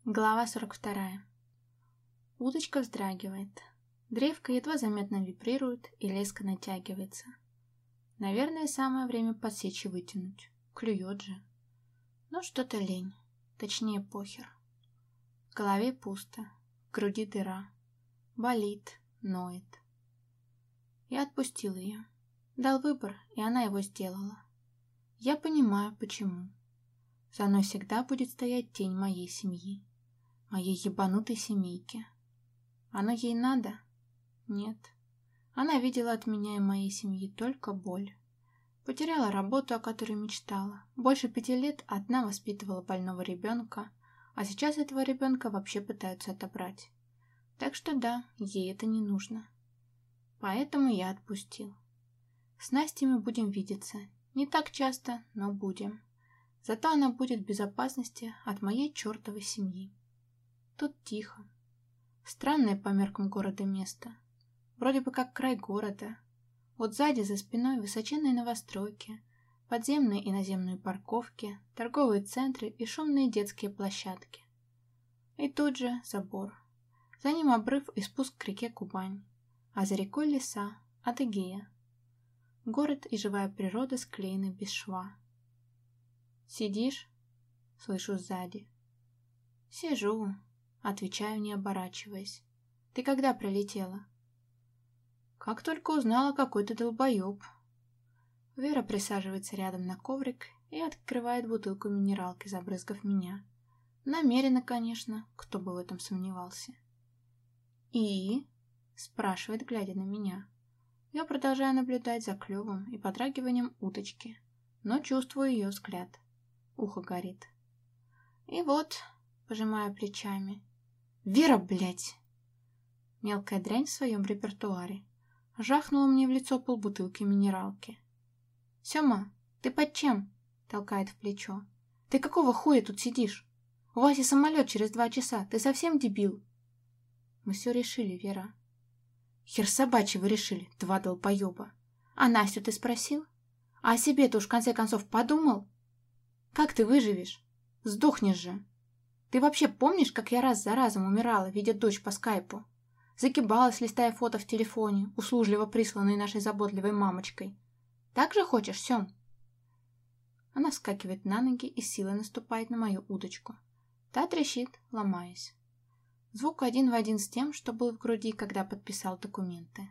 Глава 42. Удочка вздрагивает. Древко едва заметно вибрирует, и леска натягивается. Наверное, самое время подсечь и вытянуть. Клюет же. Но что-то лень. Точнее, похер. В голове пусто. В груди дыра. Болит, ноет. Я отпустил ее. Дал выбор, и она его сделала. Я понимаю, почему. За мной всегда будет стоять тень моей семьи. Моей ебанутой семейки. Оно ей надо? Нет. Она видела от меня и моей семьи только боль. Потеряла работу, о которой мечтала. Больше 5 лет одна воспитывала больного ребенка, а сейчас этого ребенка вообще пытаются отобрать. Так что да, ей это не нужно. Поэтому я отпустил. С Настей мы будем видеться. Не так часто, но будем. Зато она будет в безопасности от моей чертовой семьи. Тут тихо. Странное по меркам города место. Вроде бы как край города. Вот сзади за спиной высоченные новостройки, подземные и наземные парковки, торговые центры и шумные детские площадки. И тут же забор. За ним обрыв и спуск к реке Кубань. А за рекой леса, Адыгея. Город и живая природа склеены без шва. «Сидишь?» — слышу сзади. «Сижу», — отвечаю, не оборачиваясь. «Ты когда прилетела?» «Как только узнала, какой ты долбоеб». Вера присаживается рядом на коврик и открывает бутылку минералки, забрызгав меня. Намеренно, конечно, кто бы в этом сомневался. «И?» — спрашивает, глядя на меня. Я продолжаю наблюдать за клювом и подрагиванием уточки, но чувствую ее взгляд. Ухо горит. И вот, пожимаю плечами. «Вера, блядь!» Мелкая дрянь в своем репертуаре. Жахнула мне в лицо полбутылки минералки. «Сема, ты под чем?» — толкает в плечо. «Ты какого хуя тут сидишь? У Васи самолет через 2 часа. Ты совсем дебил?» «Мы все решили, Вера». «Хер собачий вы решили, 2 долбоеба. А Настю ты спросил? А о себе ты уж в конце концов подумал? Как ты выживешь? Сдохнешь же. Ты вообще помнишь, как я раз за разом умирала, видя дочь по скайпу? Закибалась, листая фото в телефоне, услужливо присланные нашей заботливой мамочкой. Так же хочешь, Сем?» Она вскакивает на ноги и силой наступает на мою удочку. Та трещит, ломаясь. Звук один в один с тем, что был в груди, когда подписал документы.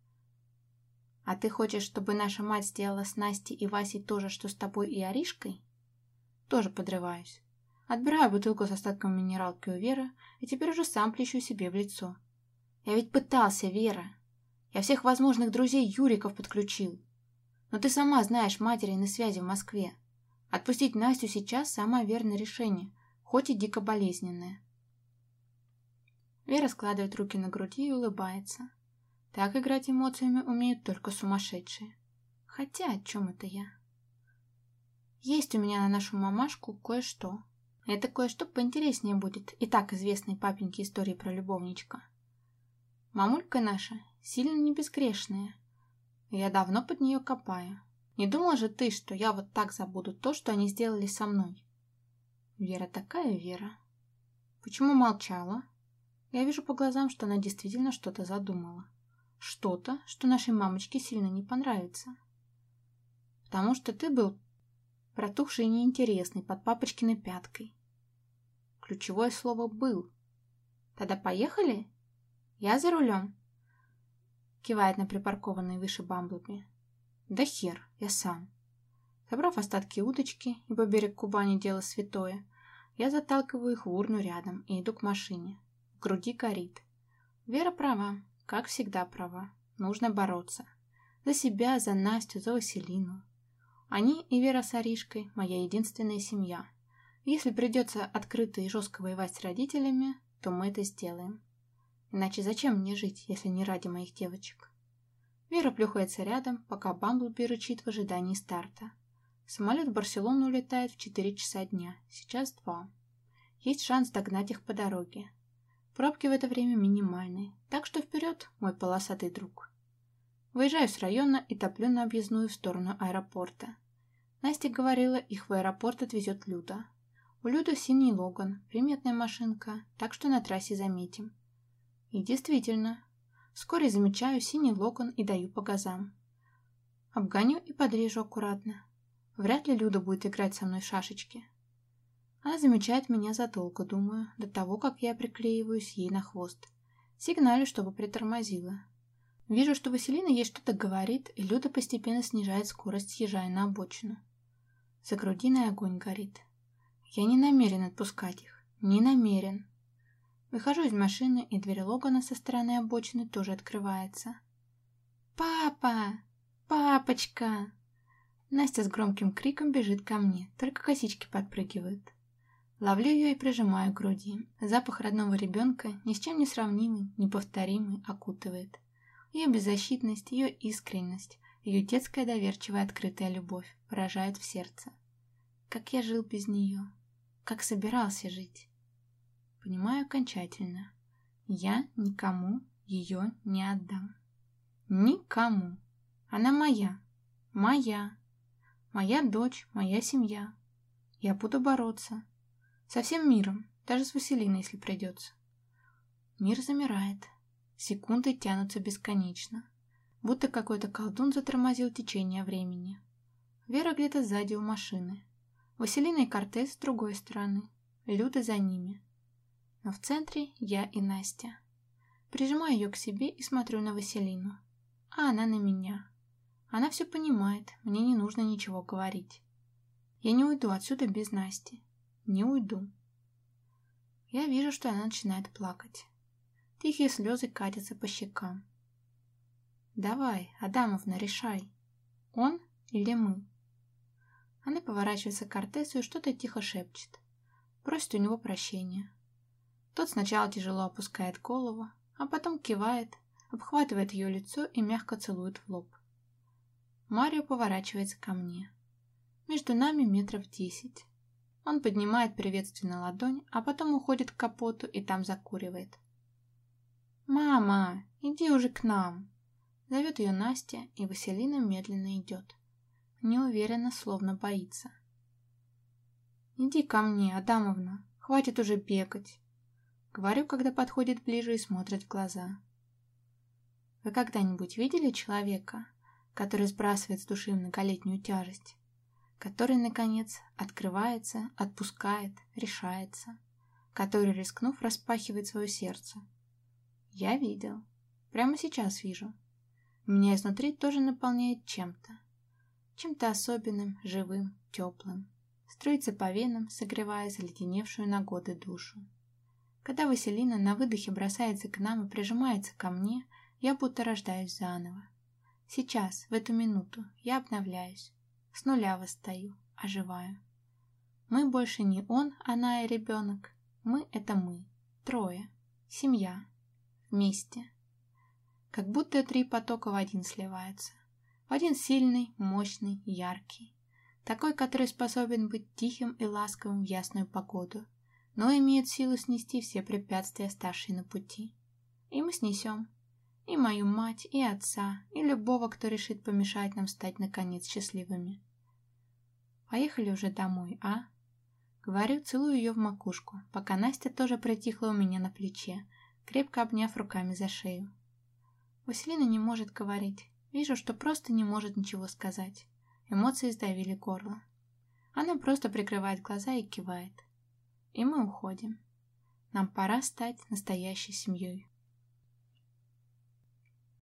«А ты хочешь, чтобы наша мать сделала с Настей и Васей то же, что с тобой и Аришкой?» Тоже подрываюсь. Отбираю бутылку с остатком минералки у Веры и теперь уже сам плещу себе в лицо. «Я ведь пытался, Вера. Я всех возможных друзей Юриков подключил. Но ты сама знаешь материны связи в Москве. Отпустить Настю сейчас самое верное решение, хоть и дико болезненное». Вера складывает руки на груди и улыбается. Так играть эмоциями умеют только сумасшедшие. Хотя о чем это я? Есть у меня на нашу мамашку кое-что. Это кое-что поинтереснее будет и так известной папеньке истории про любовничка. Мамулька наша сильно не безгрешная. Я давно под нее копаю. Не думала же ты, что я вот так забуду то, что они сделали со мной? Вера такая Вера. Почему молчала? Я вижу по глазам, что она действительно что-то задумала. Что-то, что нашей мамочке сильно не понравится. Потому что ты был протухший и неинтересный под папочкиной пяткой. Ключевое слово «был». Тогда поехали? Я за рулем? Кивает на припаркованный выше Бамблби. Да хер, я сам. Собрав остатки удочки, ибо берег Кубани дело святое, я заталкиваю их в урну рядом и иду к машине. В груди горит. Вера права, как всегда права. Нужно бороться. За себя, за Настю, за Василину. Они и Вера с Аришкой – моя единственная семья. Если придется открыто и жестко воевать с родителями, то мы это сделаем. Иначе зачем мне жить, если не ради моих девочек? Вера плюхается рядом, пока Бамблби рычит в ожидании старта. Самолет в Барселону улетает в 4 часа дня, сейчас 2. Есть шанс догнать их по дороге. Пробки в это время минимальные, так что вперед, мой полосатый друг. Выезжаю с района и топлю на объездную в сторону аэропорта. Настя говорила, их в аэропорт отвезет Люда. У Люды синий Логан, приметная машинка, так что на трассе заметим. И действительно, вскоре замечаю синий Логан и даю по газам. Обгоню и подрежу аккуратно. Вряд ли Люда будет играть со мной в шашечки. Она замечает меня задолго, думаю, до того, как я приклеиваюсь ей на хвост. Сигналю, чтобы притормозила. Вижу, что Василина ей что-то говорит, и Люда постепенно снижает скорость, съезжая на обочину. За грудиной огонь горит. Я не намерен отпускать их. Не намерен. Выхожу из машины, и дверь Логана со стороны обочины тоже открывается. «Папа! Папочка!» Настя с громким криком бежит ко мне, только косички подпрыгивают. Ловлю ее и прижимаю к груди. Запах родного ребенка, ни с чем не сравнимый, неповторимый, окутывает. Ее беззащитность, ее искренность, ее детская доверчивая открытая любовь поражает в сердце. Как я жил без нее, как собирался жить. Понимаю окончательно. Я никому ее не отдам. Никому. Она моя. Моя. Моя дочь, моя семья. Я буду бороться. Со всем миром, даже с Василиной, если придется. Мир замирает. Секунды тянутся бесконечно. Будто какой-то колдун затормозил течение времени. Вера где-то сзади у машины. Василина и Кортес с другой стороны. Люда за ними. Но в центре я и Настя. Прижимаю ее к себе и смотрю на Василину. А она на меня. Она все понимает, мне не нужно ничего говорить. Я не уйду отсюда без Насти. Не уйду. Я вижу, что она начинает плакать. Тихие слезы катятся по щекам. «Давай, Адамовна, решай. Он или мы?» Она поворачивается к Кортесу и что-то тихо шепчет. Просит у него прощения. Тот сначала тяжело опускает голову, а потом кивает, обхватывает ее лицо и мягко целует в лоб. Марио поворачивается ко мне. Между нами 10 метров. Он поднимает приветственно ладонь, а потом уходит к капоту и там закуривает. «Мама, иди уже к нам!» Зовет ее Настя, и Василина медленно идет. Неуверенно, словно боится. «Иди ко мне, Адамовна, хватит уже бегать!» Говорю, когда подходит ближе и смотрит в глаза. Вы когда-нибудь видели человека, который сбрасывает с души многолетнюю тяжесть? Который, наконец, открывается, отпускает, решается, который, рискнув, распахивает свое сердце. Я видел. Прямо сейчас вижу. Меня изнутри тоже наполняет чем-то. Чем-то особенным, живым, теплым. Струится по венам, согревая заледеневшую на годы душу. Когда Василина на выдохе бросается к нам и прижимается ко мне, я будто рождаюсь заново. Сейчас, в эту минуту, я обновляюсь. С нуля восстаю, оживаю. Мы больше не он, она и ребенок. Мы — это мы. Трое. Семья. Вместе. Как будто 3 потока в один сливаются. В один сильный, мощный, яркий. Такой, который способен быть тихим и ласковым в ясную погоду, но имеет силу снести все препятствия, ставшие на пути. И мы снесем. И мою мать, и отца, и любого, кто решит помешать нам стать наконец счастливыми. Поехали уже домой, а? Говорю, целую ее в макушку, пока Настя тоже притихла у меня на плече, крепко обняв руками за шею. Василина не может говорить. Вижу, что просто не может ничего сказать. Эмоции сдавили горло. Она просто прикрывает глаза и кивает. И мы уходим. Нам пора стать настоящей семьей.